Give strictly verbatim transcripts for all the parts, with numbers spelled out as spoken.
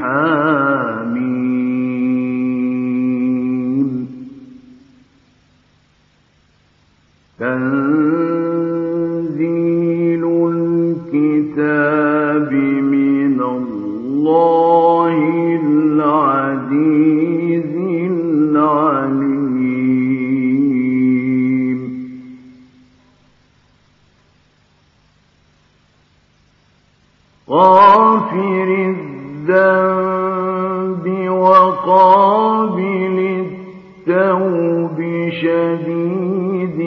حميم تنزيل الكتاب من الله العزيز العليم غافر الذنب وقابل التوب شديد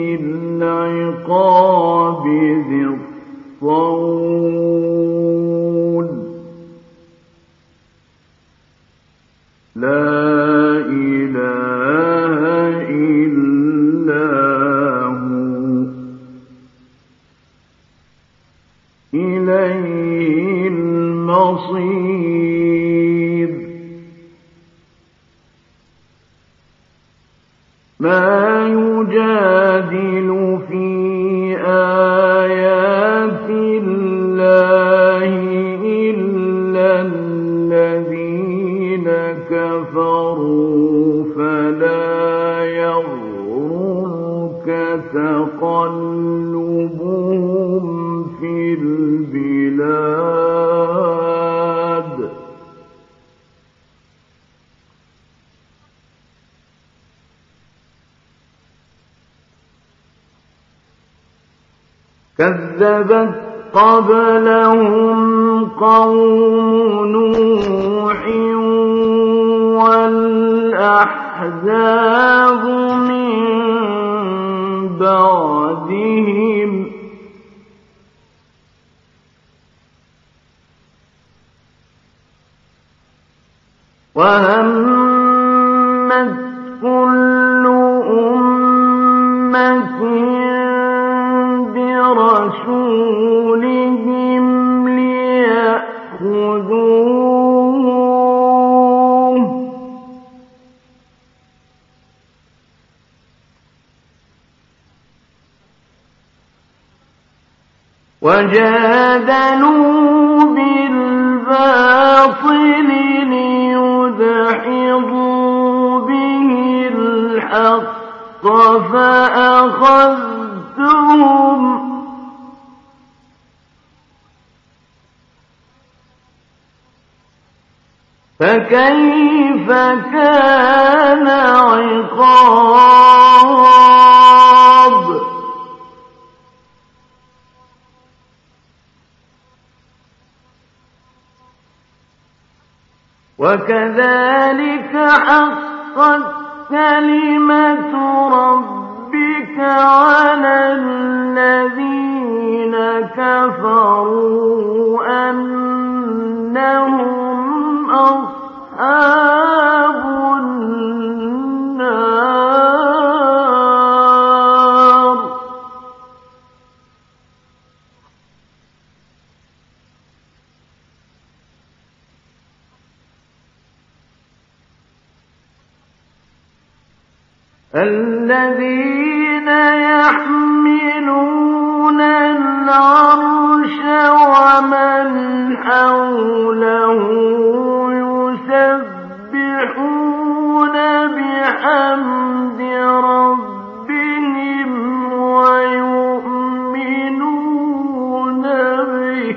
العقاب ذي الطول لا إله إلا هو إليه المصير ما يجادل في آيات الله إلا الذين كفروا فلا يغررك تقلبهم في البلاد كذبت قبلهم قوم نوح والأحزاب من بعدهم وهمت كل أمة برسولهم ليأخذوه وجادلوا بالباطل ليدحضوا به الحق فأخذتهم فكيف كان عقاب وكذلك حقت كلمة ربك على الذين كفروا أنهم أصحاب النار الذين يحملون العرش ومن حوله يسبحون بحمد ربهم ويؤمنون به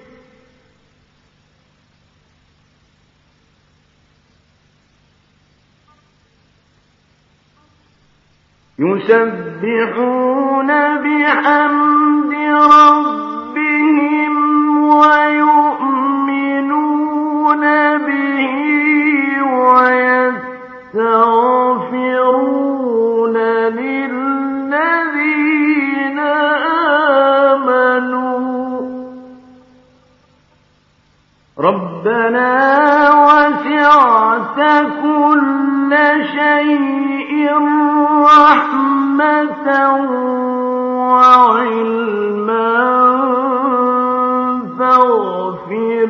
يسبحون بحمد ربهم ويؤمنون به ويستغفرون للذين آمنوا ربنا وسعت كل شيء رحمة وعلما فاغفر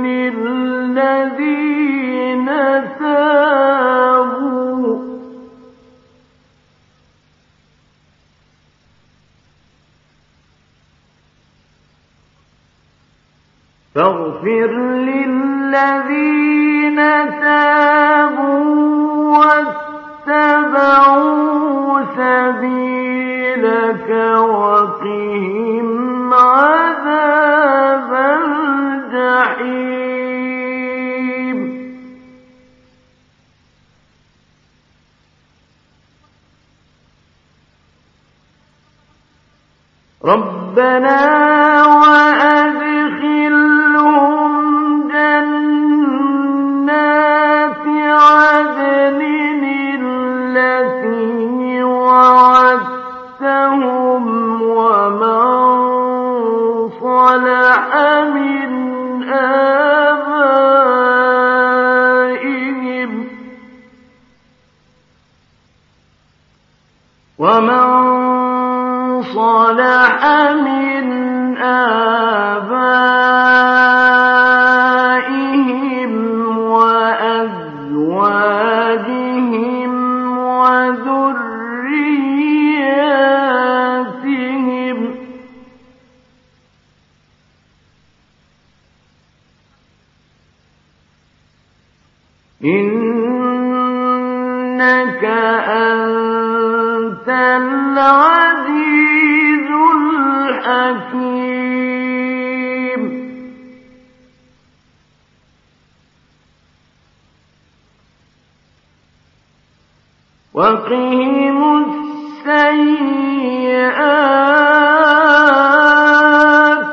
للذين تابوا فاغفر للذين تابوا واتبعوا سبيلك وقهم عذاب الجحيم ربنا وأدخلهم جنات عدن التي وعدتهم ومن صلح من آبائهم ومن صلح من آبائهم وأزواجهم وذرياتهم إنك أنت العزيز الحكيم وقهم السيئات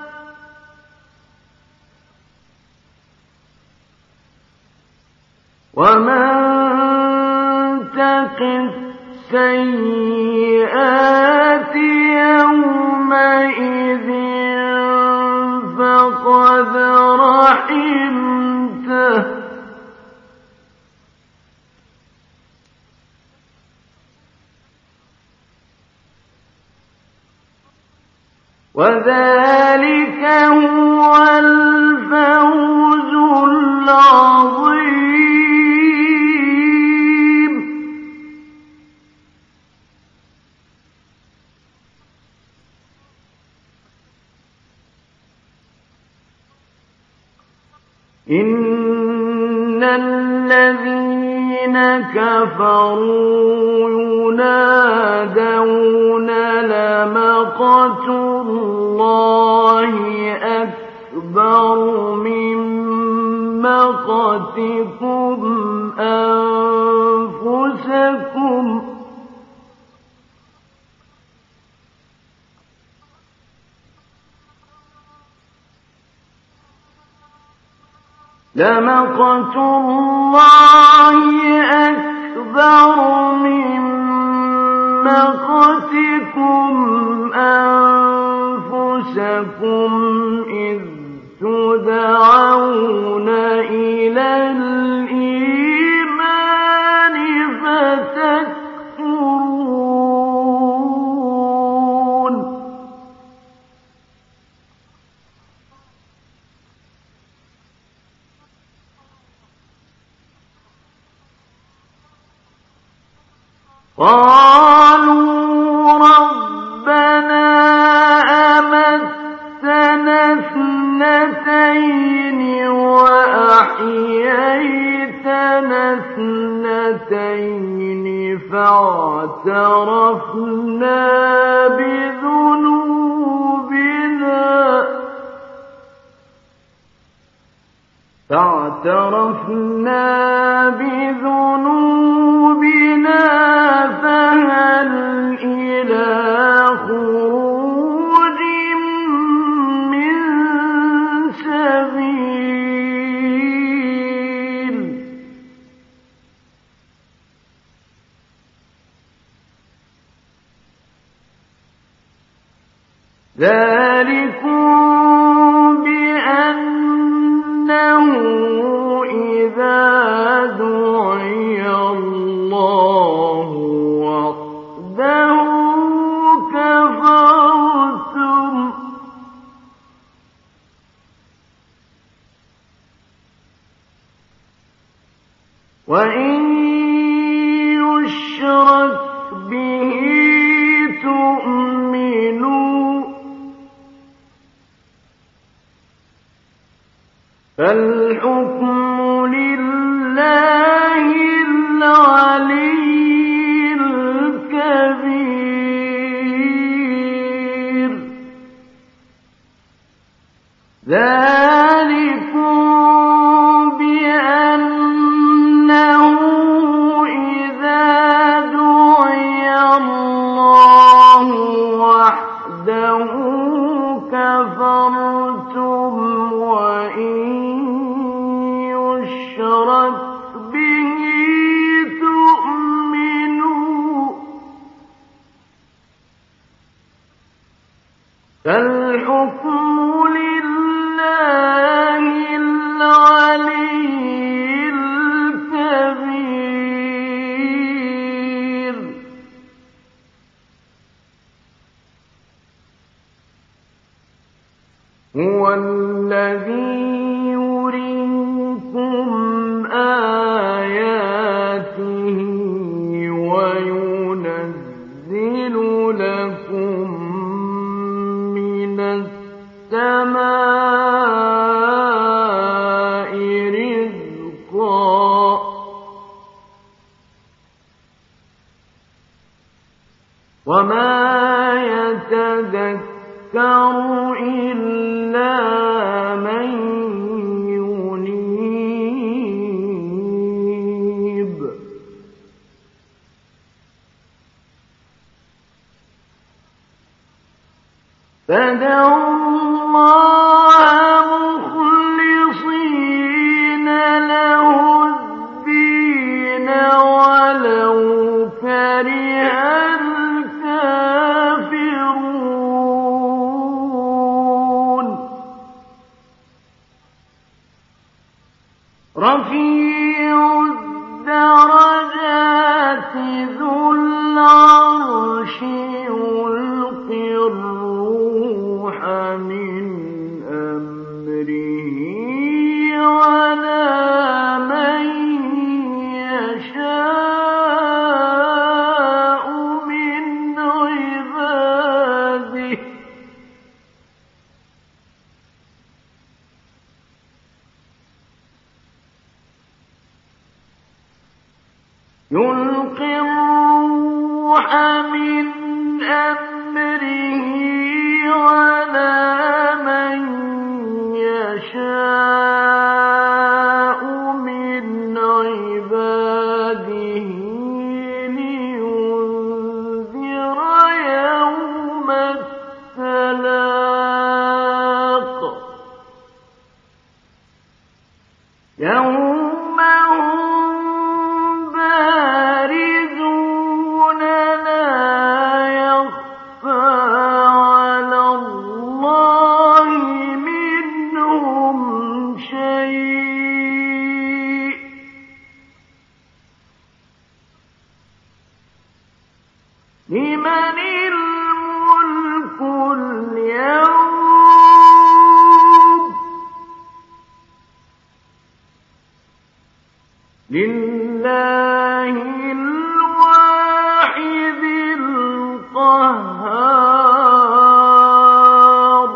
ومن تق السيئات يومئذ فقد رحمته وذلك هو الفوز العظيم إن الذين كفروا ينادون لمقت الله أكبر من مقتكم أنفسكم لمقت الله أكبر من مقتكم أنفسكم إذ تدعون إلى الإيمان فتكفرون قالوا ربنا أمتنا اثنتين وأحييتنا اثنتين فاعترفنا بذنوبنا فاعترفنا بذنوبنا فهل إلى خروج من سبيل ذلكم بأنه إذا دعي الله وحده كفرتم وإن يشرك به تؤمنوا فالحكم لله يشرك به تؤمنوا فالحكم لله العلي الكبير هو الذي يريكم آياته وينزل لكم من السماء رزقا وما يتذكر إلا من ينيب فادعوا الله مخلصين له الدين ولو كره الكافرون رفيع الدرجات ذو العرش يلقي الروح من أمره على من يشاء من عباده يلقي الروح من أمره على من يشاء من عباده لينذر يوم التلاق يوم هم بارزون لا يخفى على الله منهم شيء لمن الملك اليوم لله الواحد القهار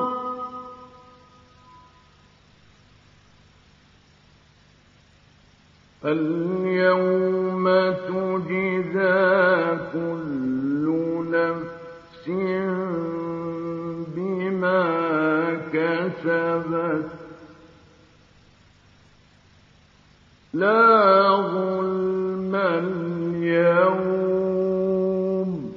اليوم تجزى كل نفس بما كسبت لا ظلم اليوم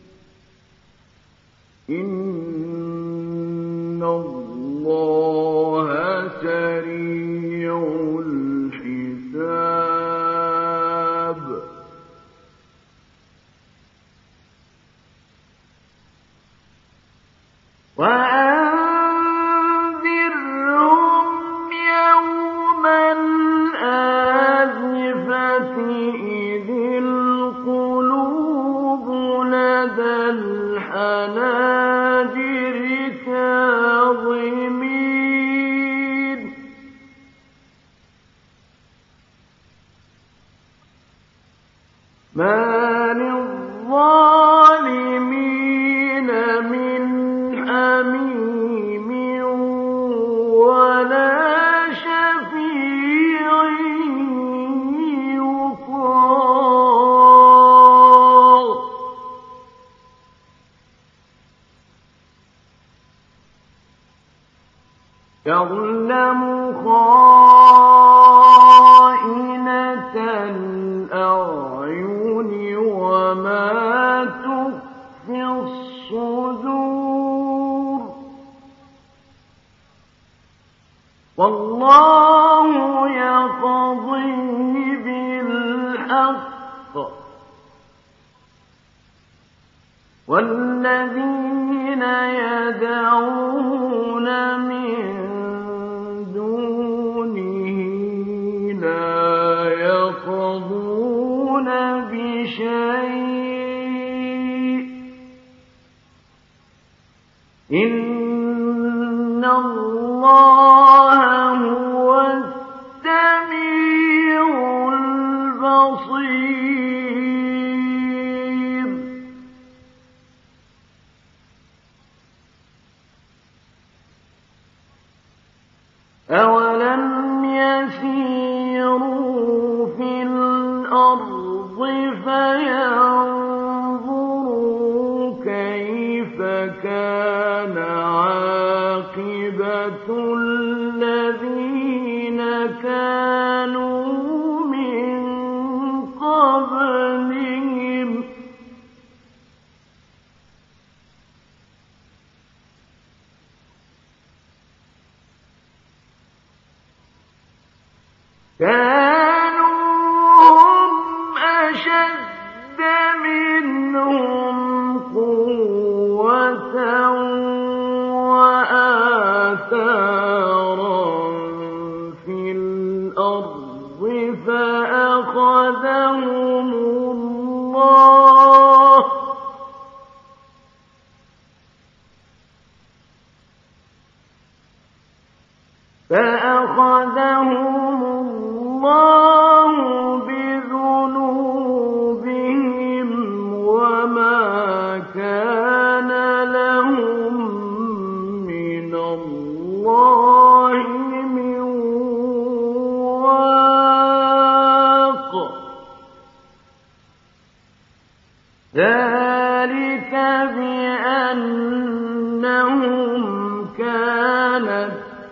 إن الله سريع الحساب وأنذرهم يوم الآزفة إذ القلوب لدى الحناجر كاظمين ما للظالمين من حميم ولا شفيع يطاع يعلم خائنة الأعين وما والذين يدعون من دونه لا يقضون بشيء إن الله هو السميع البصير. أولم يسيروا في الأرض فينظروا كيف كان عاقبة الذين كانوا من قبلهم كانوا هم أشد منهم قوة وآثارا في الأرض فأخذهم الله فأخذهم الله بذنوبهم وما كان لهم من الله من واق ذلك بأنهم كانت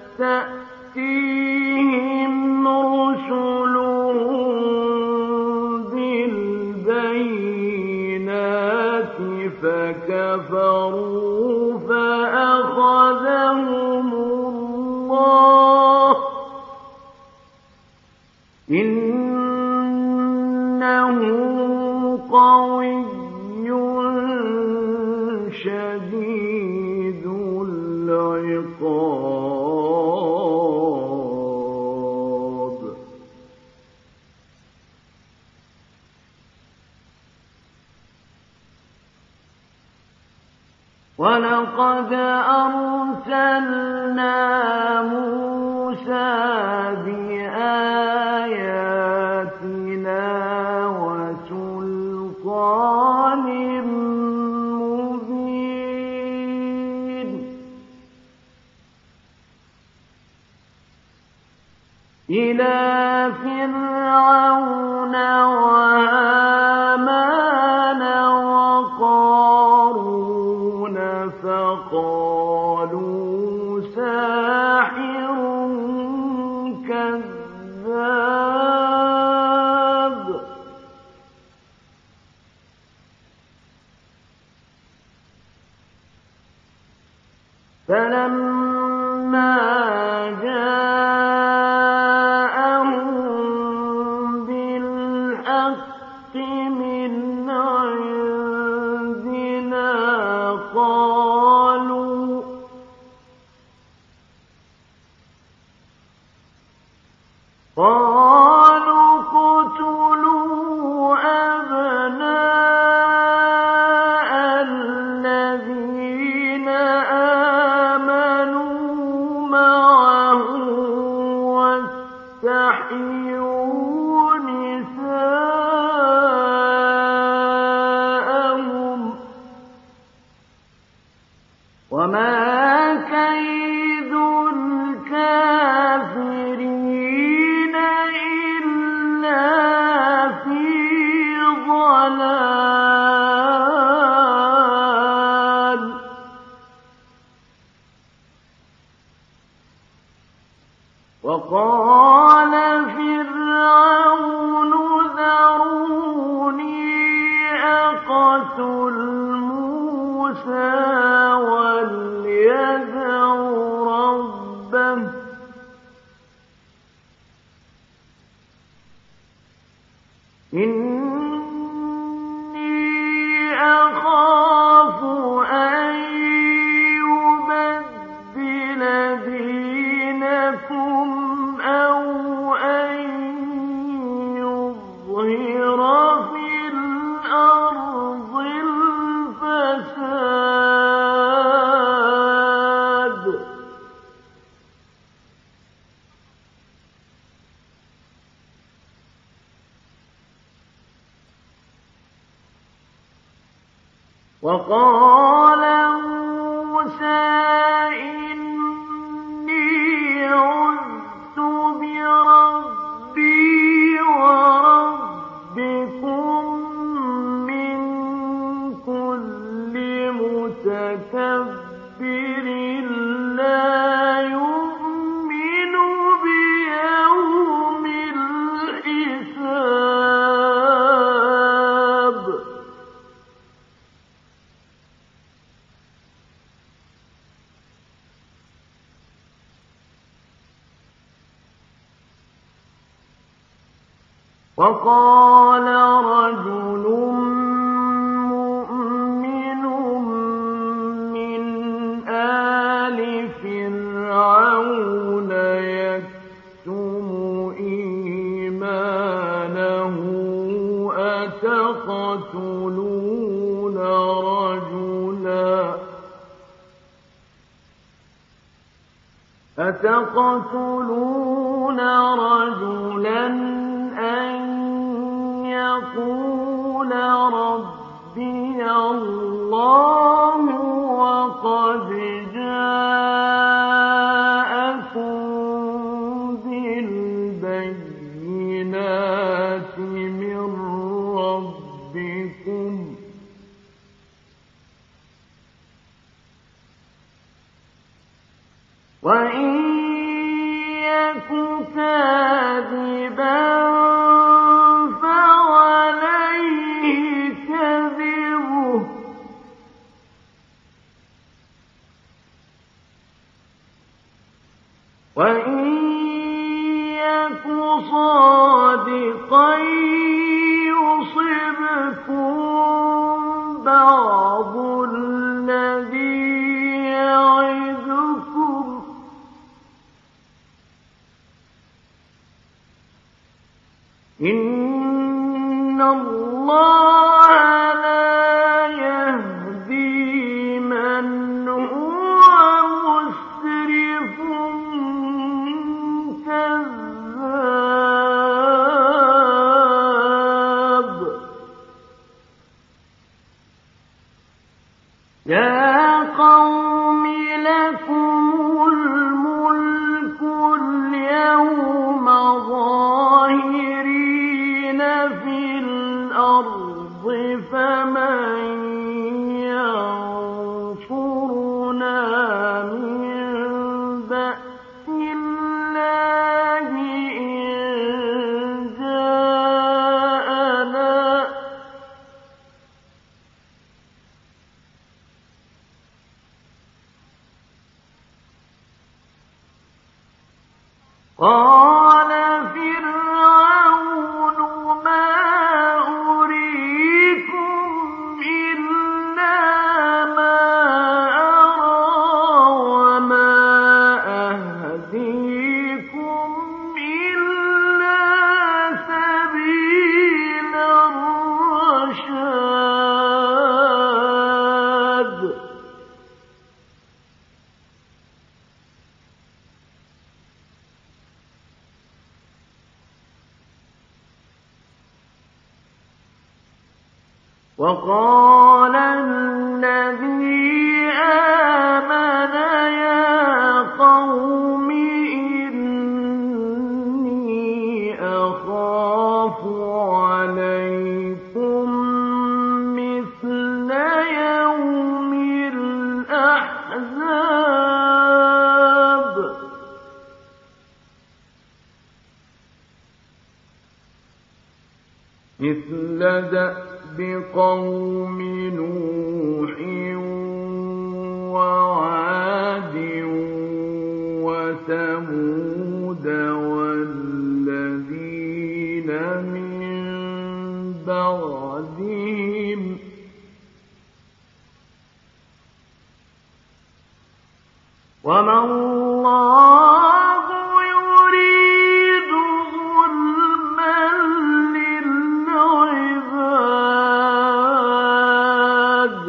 تأتيهم رسلهم بالبينات فكفروا فأخذهم الله إنه قوي شديد العقاب. ولقد أرسلنا موسى بآياتنا وسلطان مبين إلى فرعون وهامان وقارون فقالوا ساحر كذاب فلما جاءهم بالحق من عندنا قالوا قالوا اقتلوا أبناء الذين آمنوا معه واستحيوا نساءهم وما كيد الكافرين إلا في ضلال. وقال فرعون ذروني أقتل موسى وليدع ربه إني وقال موسى إني عذت بربي وربكم من كل متكبر لا يؤمن بيوم الحساب. وقال رجل مؤمن من آل فرعون يكتم إيمانه أتقتلون رجلا أتقتلون رجلا أن يقول ربي الله وقد جاءكم بالبينات من ربكم وإن يك كاذبا فعليه كذبه وإن يك صادقا يصبكم بعض الذي يعدكم إن الله لا يهدي من هو مسرف كذاب. يا قوم لكم الملك اليوم ظاهرين في الأرض فمن ينصرنا من بأس الله إن جاءنا قال فرعون ما أريكم إلا ما أرى وما أهديكم إلا سبيل الرشاد. وقال الذي آمن يا قوم إني أخاف عليكم مثل يوم الأحزاب. مثل دأب بقوم نوح وعاد وثمود والذين من بعدهم وما الله يريد ظلما للعباد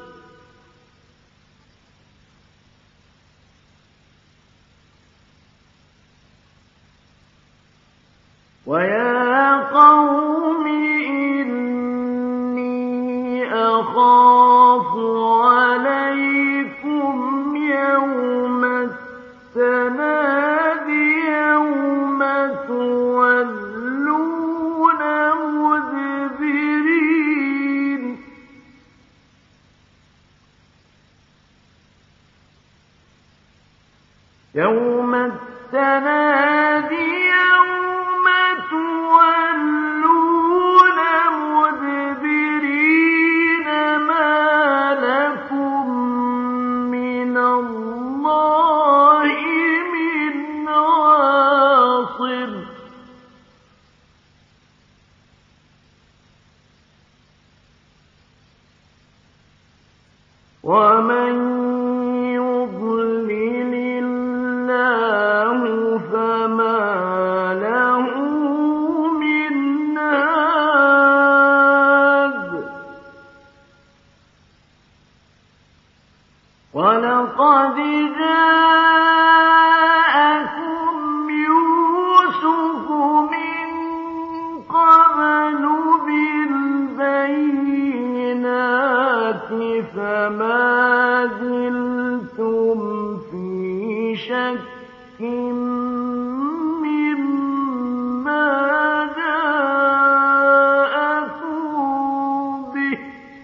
ويا قوم إني أخاف ومن يضلل الله فما له من هاد ولقد جاءكم يوسف من قبل بالبينات فما زلتم في شك مما جاءكم به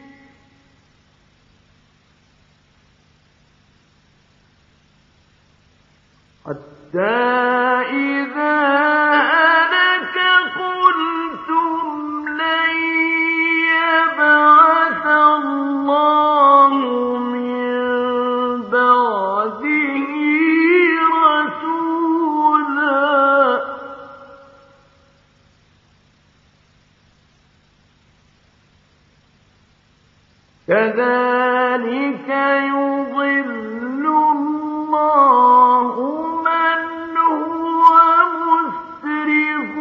حتى إذا هلك قلتم لن يبعث الله من بعده رسولا كذلك يضل الله من هو مسرف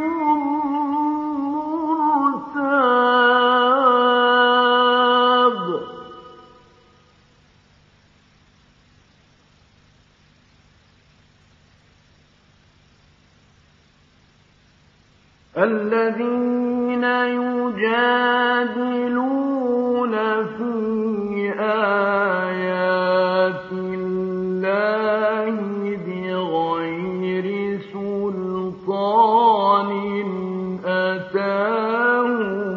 مرتاب الذين يجادلون في آيات الله بغير سلطان أتاهم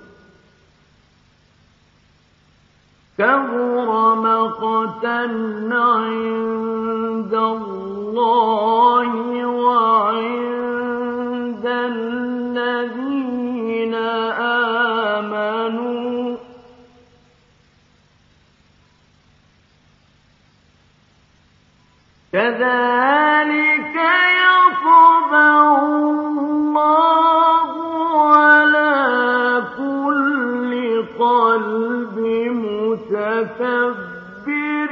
كبر مقتا عند الله وعند الذين آمنوا كذلك يطبع الله على كل قلب متكبر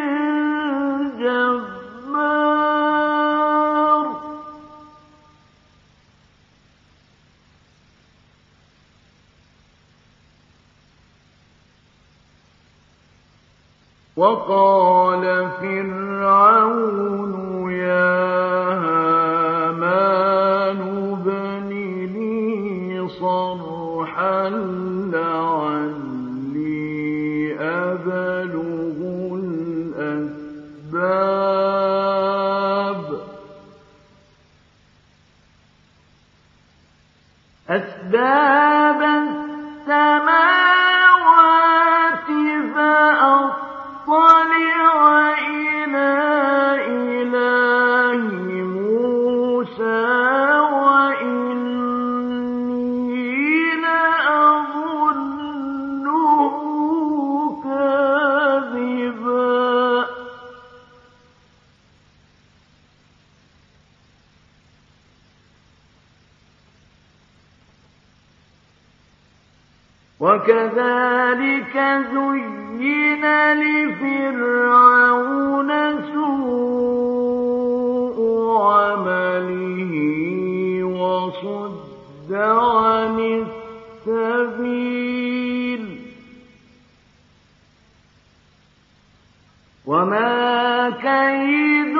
جبار وقال فرعون يا هامان ابن لي صرحا لعلي أبلغ الأسباب أسباب السماوات فأطلع إلى إله موسى وإني لأظنه كاذبا وكذلك زين لفرعون سوء عمله وصد عن السبيل وما كيد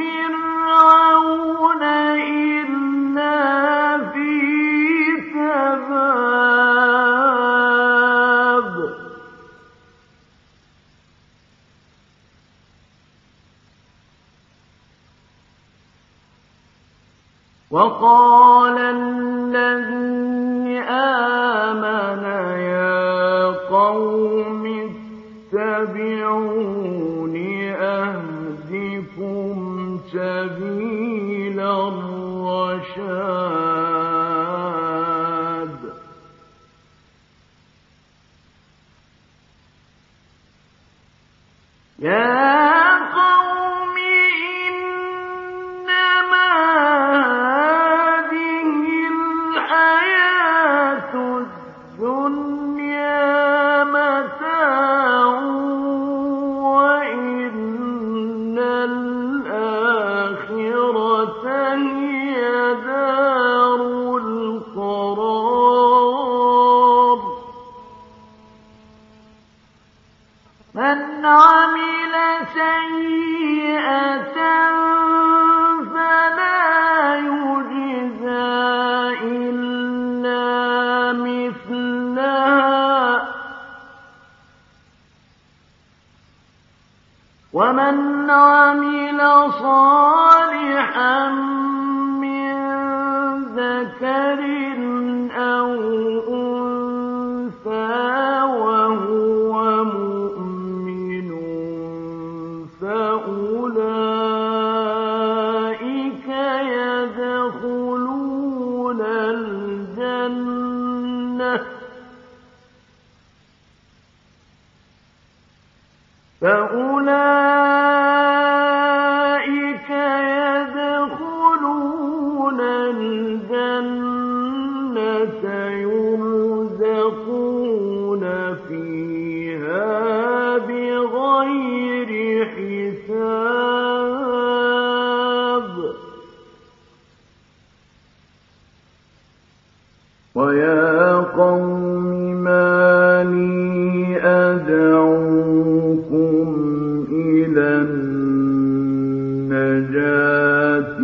فرعون إلا في تباب وقال الذي آمن يا قوم اتبعون أهدكم سبيل الرشاد يا قوم إنما هذه الحياة الدنيا متاع ومن عمل صالحا من ذكر أو أنثى وهو مؤمن فأولئك يدخلون الجنة فأولئك يدخلون الجنة يرزقون فيها بغير حساب ويا قوم ما لي أدعوكم إلى النجاة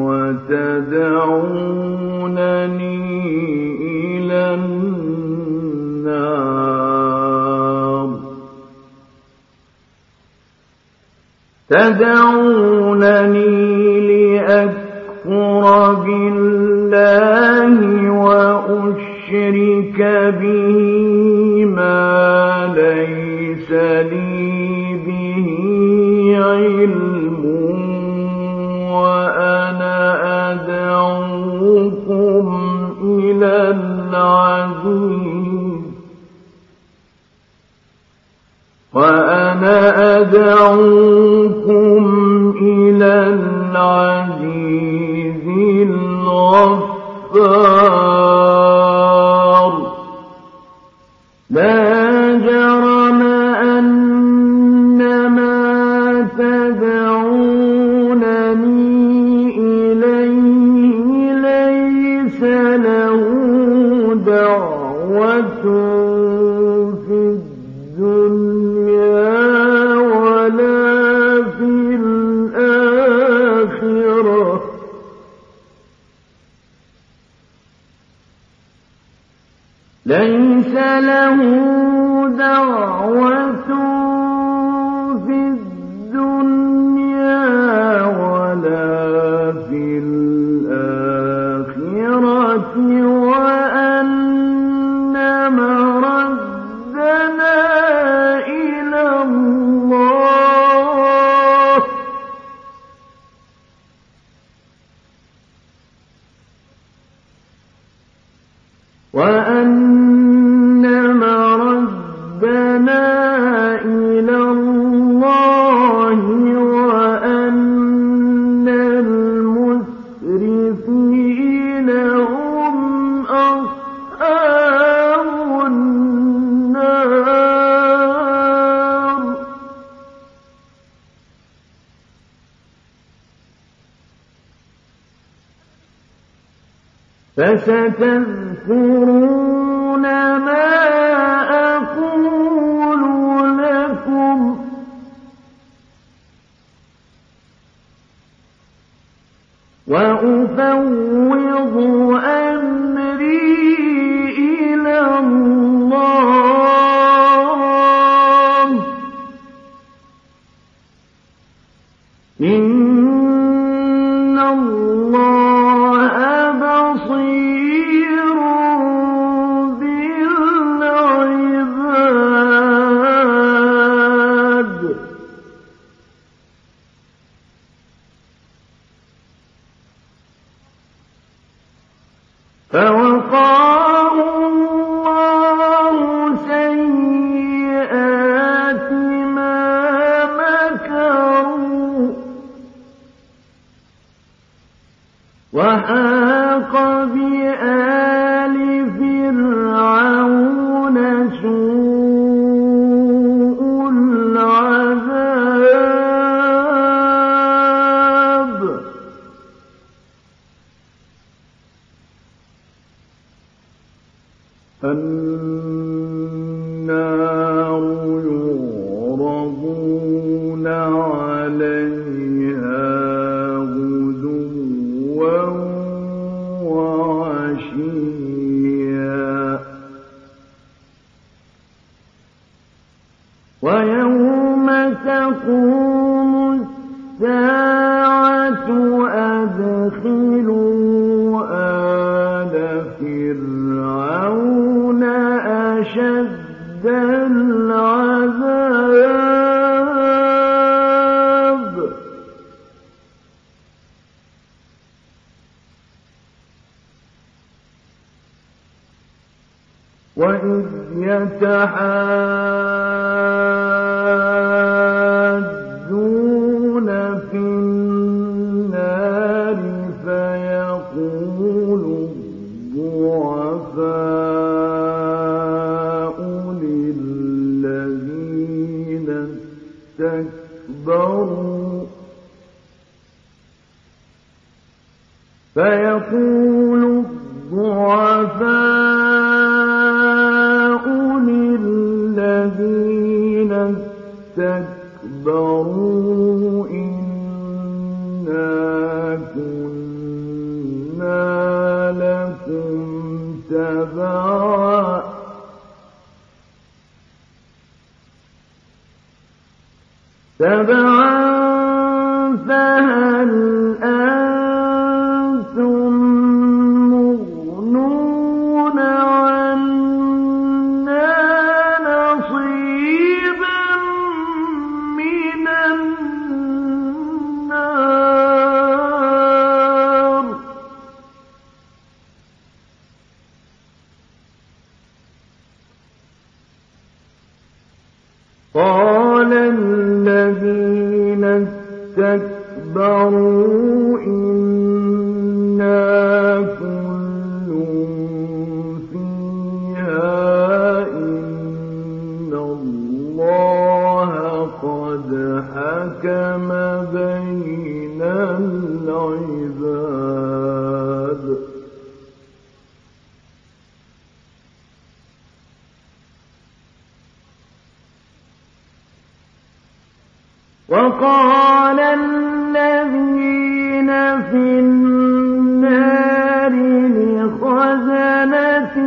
وتدعونني إلى النار تدعونني لأكفر بالله وأشرك به ما ليس لي به علم وأنا أدعوكم إلى العزيز وأنا أدعوكم إلى العزيز الغفار لا جرم أن ما تدعونني إليه ليس له دعوة في الدنيا ولا في الآخرة ليس له دعوة في الدنيا ولا في الآخرة وأن مردنا إلى الله وأن مردنا إلى الله وأن المسرفين هم أصحاب النار فستذكرون ما أقول لكم وأفوض أمري إلى الله إن الله بصير بالعباد فوقاه الله سيئات ما مكروا وحاق بآل فرعون سوء العذاب النار يعرضون عليها غدوا وعشيا ويوم تقوم فِرْعَوْنَ أَشَدَّ الْعَذَابِ وَإِذْ يَتَحَاجُّونَ فِي النَّارِ فَيَقُولُ الضُّعَفَاءُ لِلَّذِينَ اسْتَكْبَرُوا فَيَقُولُ الضُّعَفَاءُ لِلَّذِينَ اسْتَكْبَرُوا إِنَّا كُنَّا لَكُمْ تَبَعًا تَبَعًا فَهَلْ أَنتُم مُّغْنُونَ عَنَّا نَصِيبًا مِّنَ النَّارِ قَالَ الَّذِينَ اسْتَكْبَرُوا إِنَّا كُلٌّ فِيهَا إِنَّ اللَّهَ قَدْ حَكَمَ بَيْنَ الْعِبَادِ وَقَالَ الَّذِينَ فِي النَّارِ لِخَزَنَةِ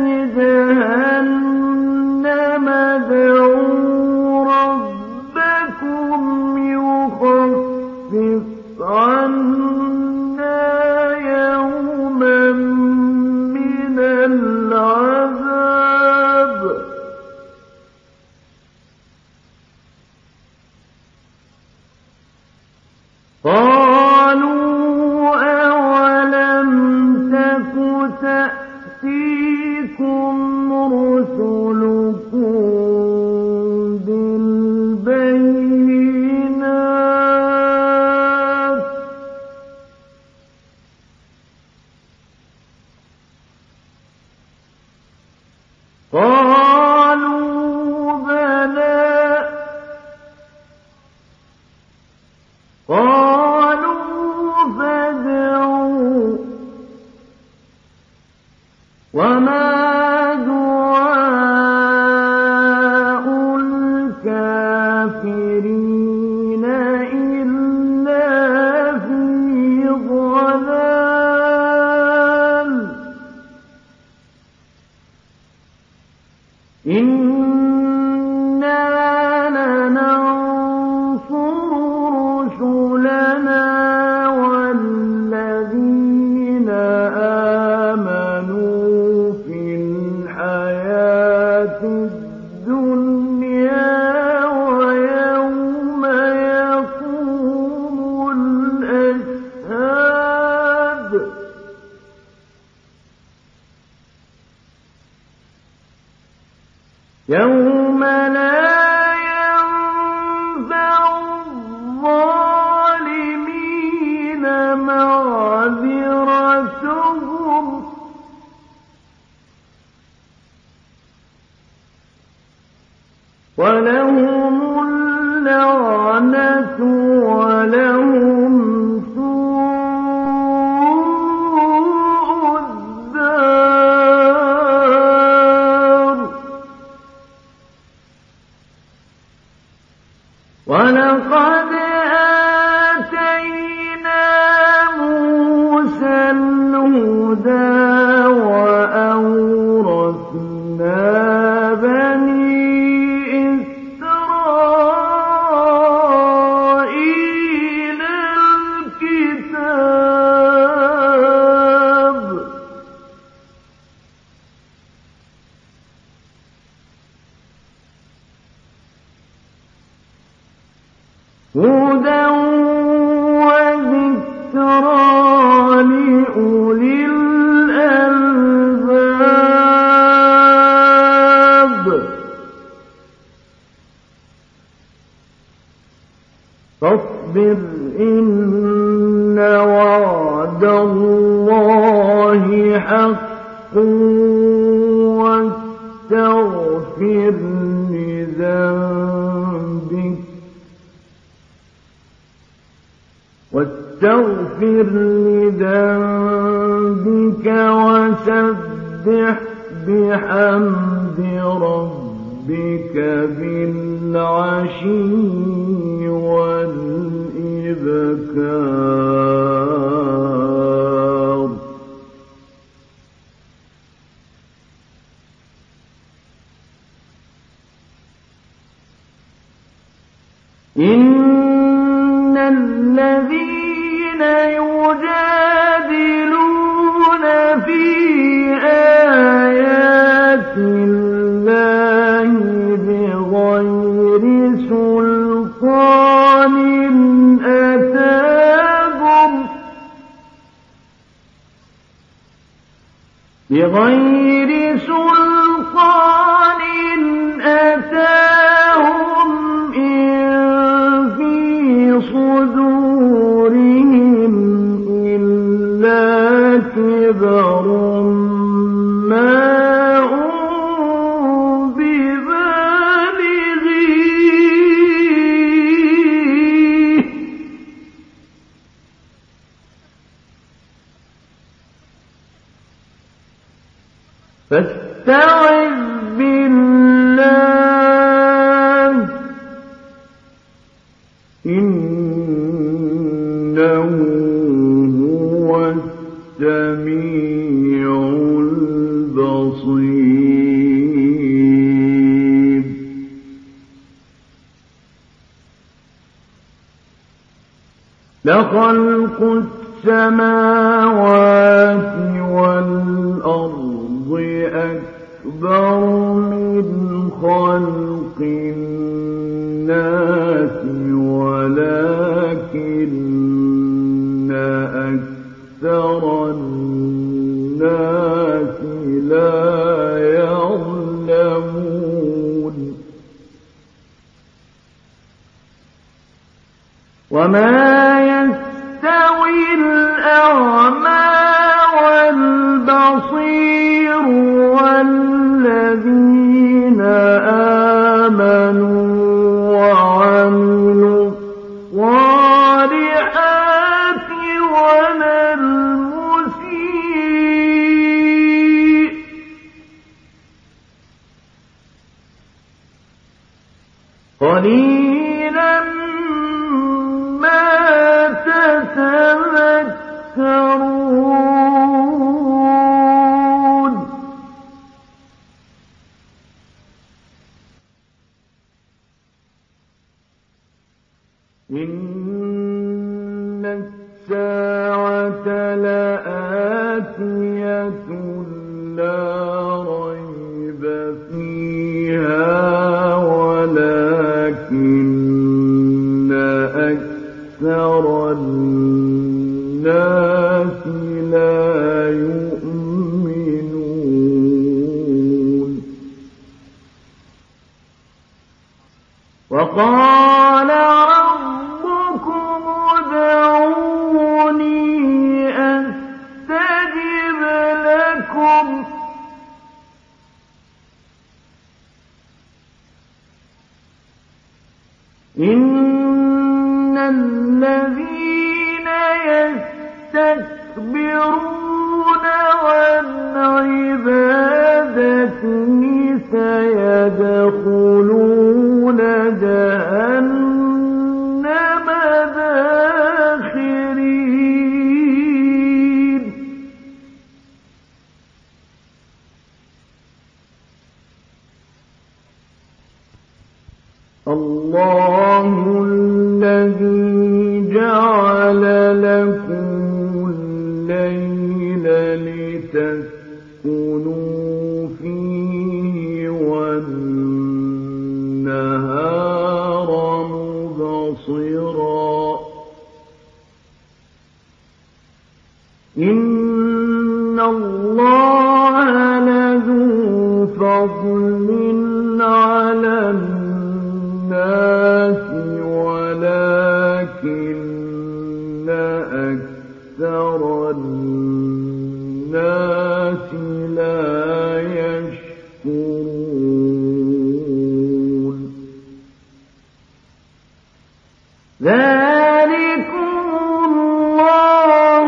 جَهَنَّمَ ادْعُوا رَبَّكُمْ يُخَفِّفْ عَنَّا يَوْمًا مِّنَ الْعَذَابِ قَالُوا أَوَلَمْ تَكُ تَأْتِيكُمْ رُسُلُكُم بِالْبَيِّنَاتِ قَالُوا بَلَىٰ قَالُوا فَادْعُوا وَمَا دُعَاءُ الْكَافِرِينَ إِلَّا فِي ضَلَالٍ إِنَّا لَنَنصُرُ رُسُلَنَا وَالَّذِينَ آمَنُوا فِي الْحَيَاةِ الدُّنْيَا وَيَوْمَ يَقُومُ الْأَشْهَادُ يَوْمَ لَا يَنفَعُ الظَّالِمِينَ مَعْذِرَتُهُمْ وَلَهُمُ اللَّعْنَةُ وَلَهُمْ سُوءُ الدَّارِ وَلَقَدْ آتَيْنَا مُوسَى الْهُدَىٰ وَأَوْرَثْنَا بَنِي إِسْرَائِيلَ الْكِتَابَ هدى وذكرى لأولي الألباب فاصبر إن وعد الله حق واستغفر لذنبك واستغفر لذنبك وسبح بحمد ربك بالعشي والإبكار إن الذين يجادلون في آيات الله بغير سلطان أتاهم بغير سلطان أتاهم صدورهم إلا كبر ما هم ببالغيه فاستعذ بالله إنه هو السميع البصير لخلق السماوات والأرض أكبر من خلق الناس ولكن أكثر الناس لا يعلمون وما يستوي الأعمى والبصير والذين آمنوا وعملوا الصالحات ولا المسيء قليلا ما تتذكرون إن الساعة لآتية لا ريب فيها ولكن أكثر الناس لا يؤمنون وقال ربكم ادعوني أستجب لكم إن الذين يستكبرون عن عبادتي سيدخلون جهنم داخرين الله الذي جعل لكم الليل لتسكنوا فيه والنهار مبصرا فضل على الناس ولكن أكثر الناس لا يشكرون ذلكم الله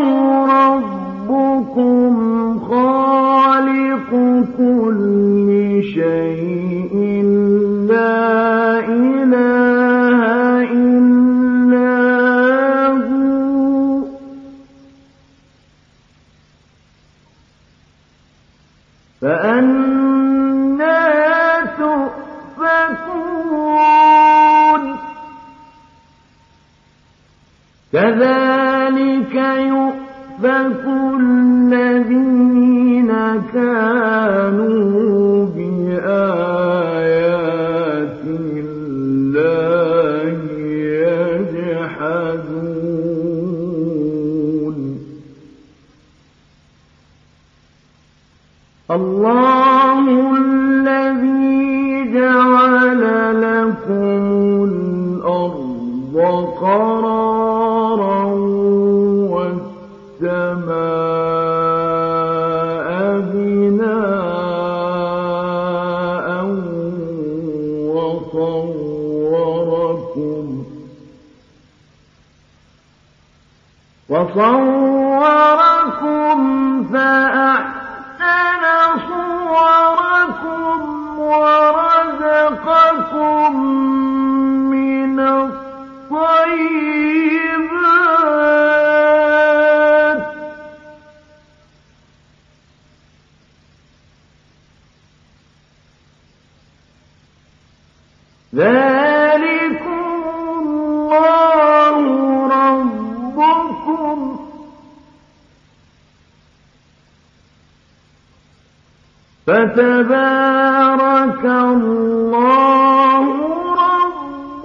ربكم خالق كل شيء لا إله إلا هو فأنى تؤفكون كذلك يؤفك الذين كانوا بآيات الله يجحدون الله الذي جعل لكم الأرض قرارا والسماء بناء وصوركم وصوركم فأحسن صوركم ورزقكم من الطيبات ذلكم الله ربكم فتبارك الله رب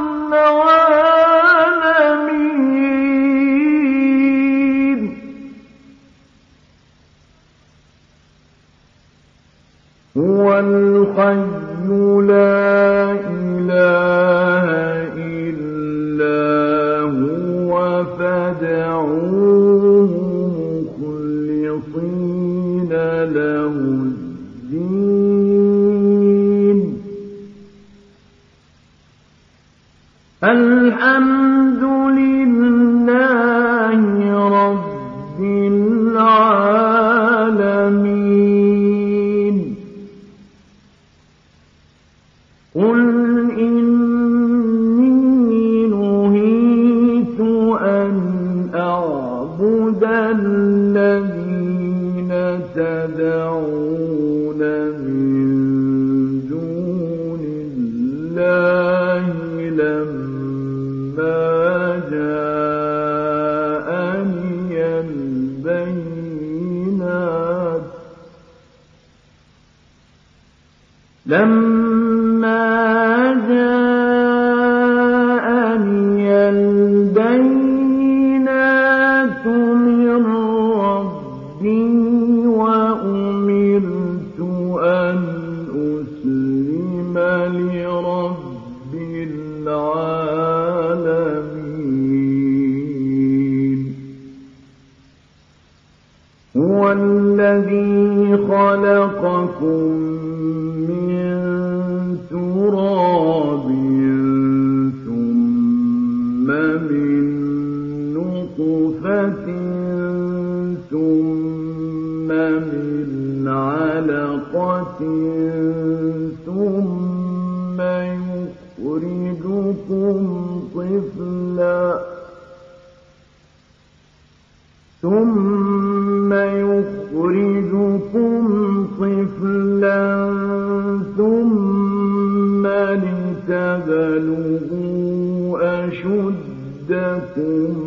العالمين هو الحي لا إله إلا هو فادعوه مخلصين له الدين الحمد لله رب العالمين قل إني نهيت أن أعبد الذين تدعون من دون الله لما جاءني البينات لما جاءني البينات من ربي وأمرت أن أسلم لرب العالمين هو الذي خلقكم تراب ثم من نطفة ثم من علقة ثم يخرجكم طفلا ثم يخرجكم طفلا ثم لتبلغوا أشدكم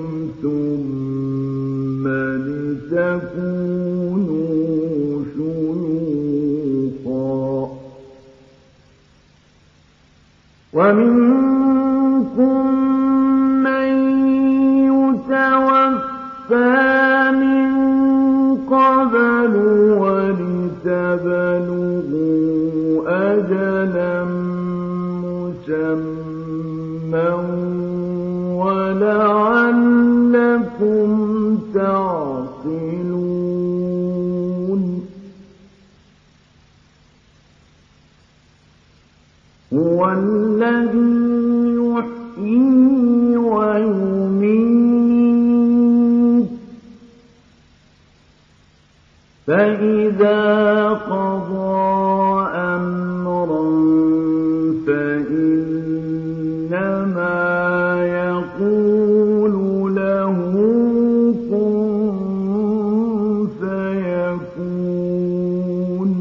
ثم لتكونوا شيوخا ومنكم من يتوفى من قبل ولتبلغوا أجلا مسمى ولعلكم تعقلون هو الذي يحيي ويميت فإذا قضى أمرا فإنما يقول له كن فيكون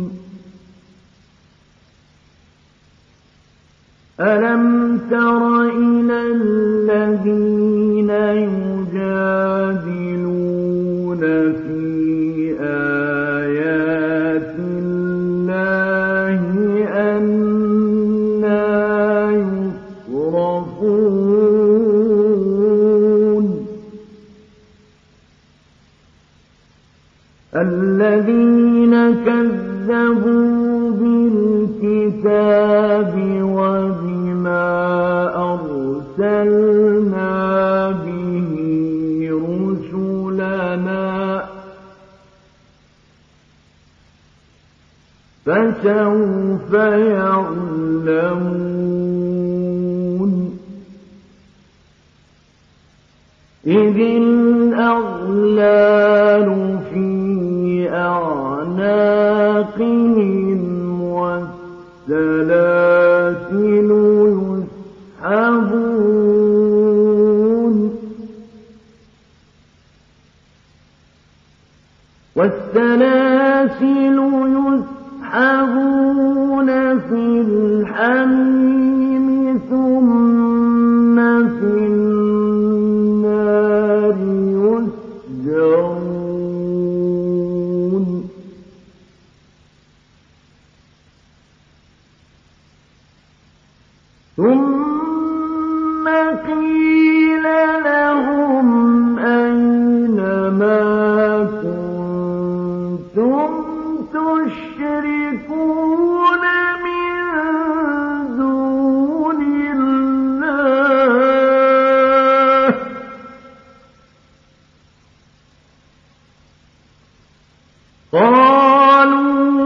ألم تر إلى الذين يجادلون في آيات الله أنى يصرفون الذين كذبوا بالكتاب وبما أرسلنا به رسلنا فسوف يعلمون إذ الأغلال في أعناقهم والسلاسل يسحبون والسلاسل يسحبون في الحميم ثم في النار يسجرون ثم قيل لهم أين ما كنتم تشركون من دون الله قالوا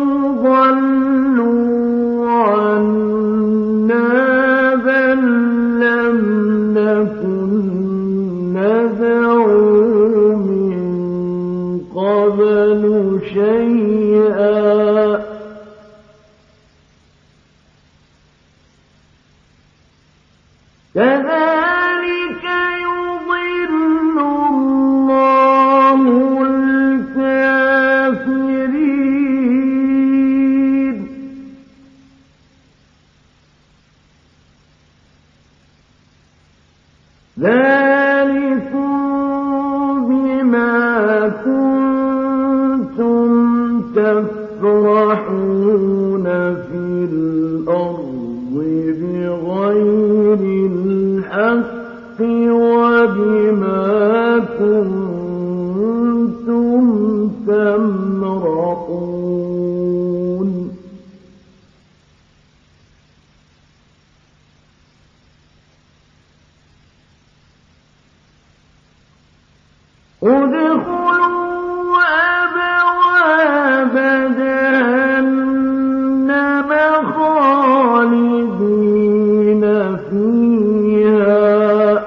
ضلوا عنا بل لم نكن ندعو من قبل شيئا كذلك يضل الله الكافرين ذلكم بما كنتم تفرحون في الأرض بغير الحق وبما كنتم تمرحون ادخلوا أبواب جهنم خالدين فيها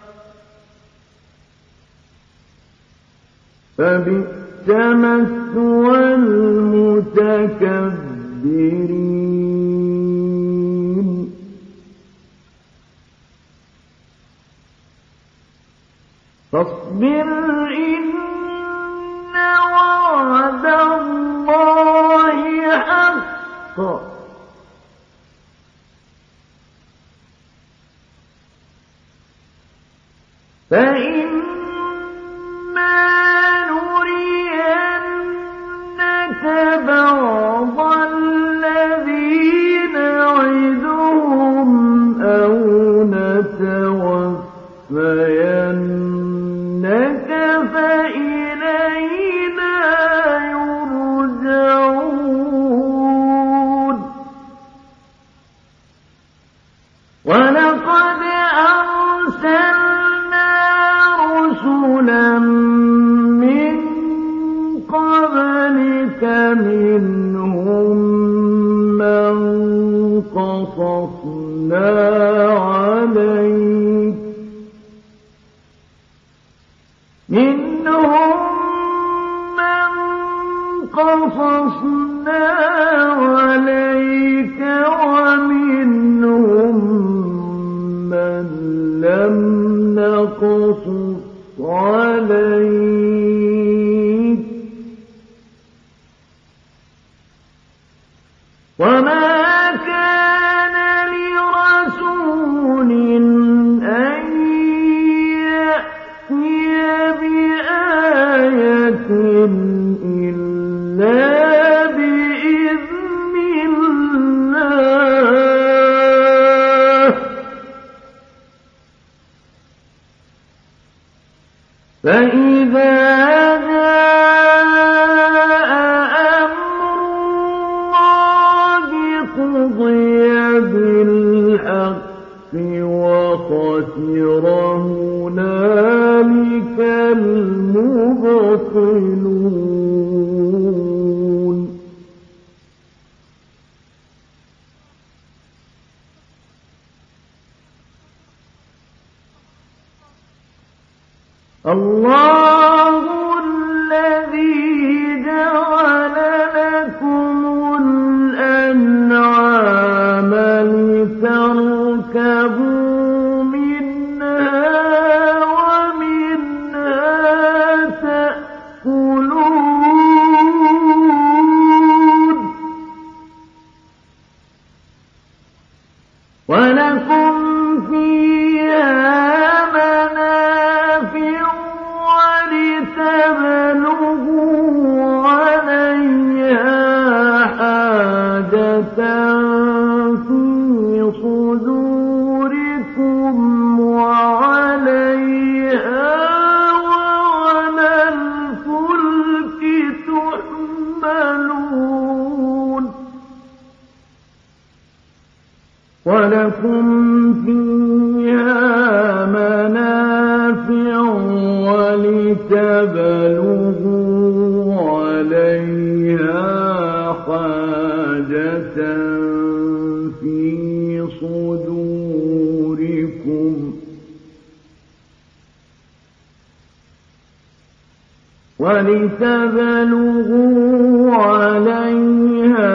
فبئس مثوى المتكبرين فاصبر إن وعد الله حق فإما نرينك بعض الذي نعدهم أو نتوفينك فإلينا يرجعون عليك منهم من قصصنا عليك ومنهم من لم نقصص عليك وما كان لرسول أن يأتي بآية إلا بإذن الله فإذا جاء أمر الله قضي بالحق وخسر هنالك المبطلون الله الذي جعل لكم الأنعام لتركبوا منها ومنها تأكلون ولكم فيها ولتبلغوا عليها حاجة في صدوركم وعليها وعلى الفلك تحملون ولكم فيها منافع ولتبلغوا عليها حاجة في صدوركم ولتبلغوا عليها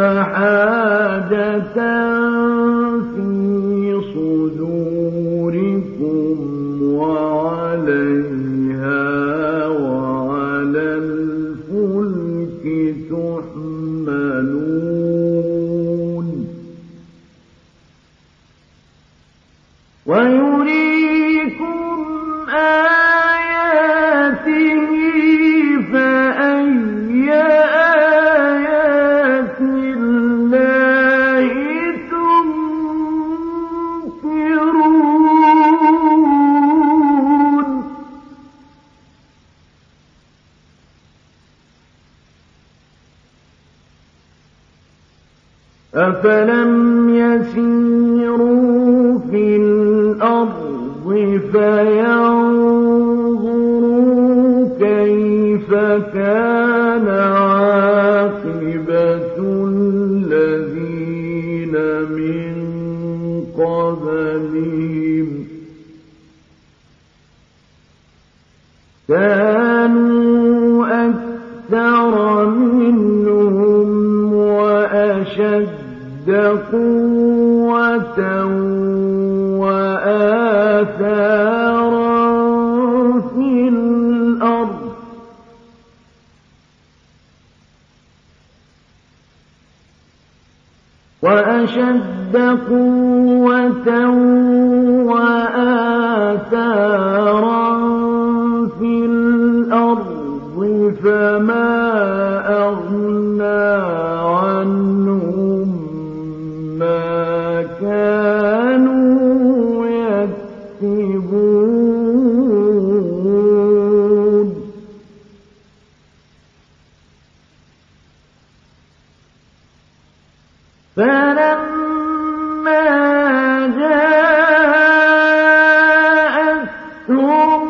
حاجة في صدوركم وعليها وعلى الفلك تحملون ويريكم آياته فأي آيات الله تنكرون أفلم يسيروا في الأرض فينظروا كيف كان عاقبة الذين من قبلهم كانوا أكثر منهم وأشد قوة وآثارا في الأرض وأشد قوة وآثارا في الأرض فما أغنى عنهم ما كانوا يكسبون فلما جاءتهم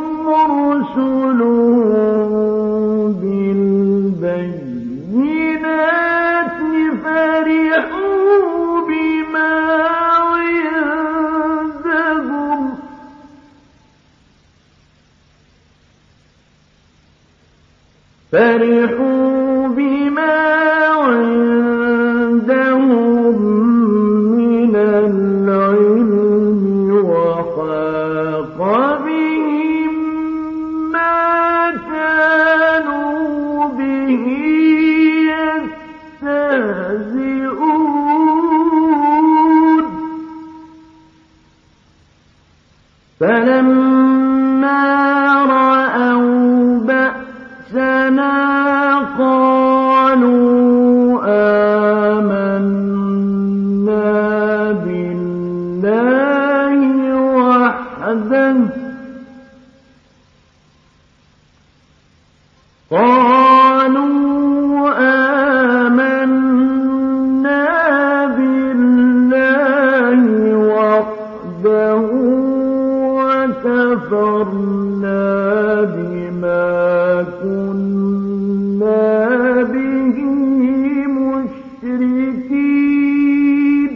رسلهم بالبينات فرحوا بما عندهم فرحوا بما عندهم من العلم وحاق بهم ما كانوا به يستهزئون فلما رأوا بأسنا قالوا آمنا بالله وحده قالوا آمنا بالله وحده وكفرنا بما كنا به مشركين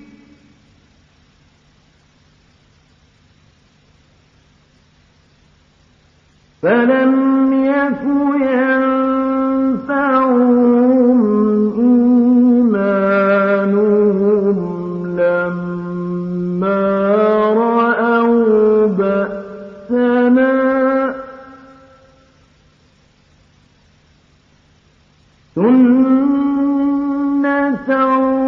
فلم يك ينفعهم إيمانهم لما رأوا بأسنا سنة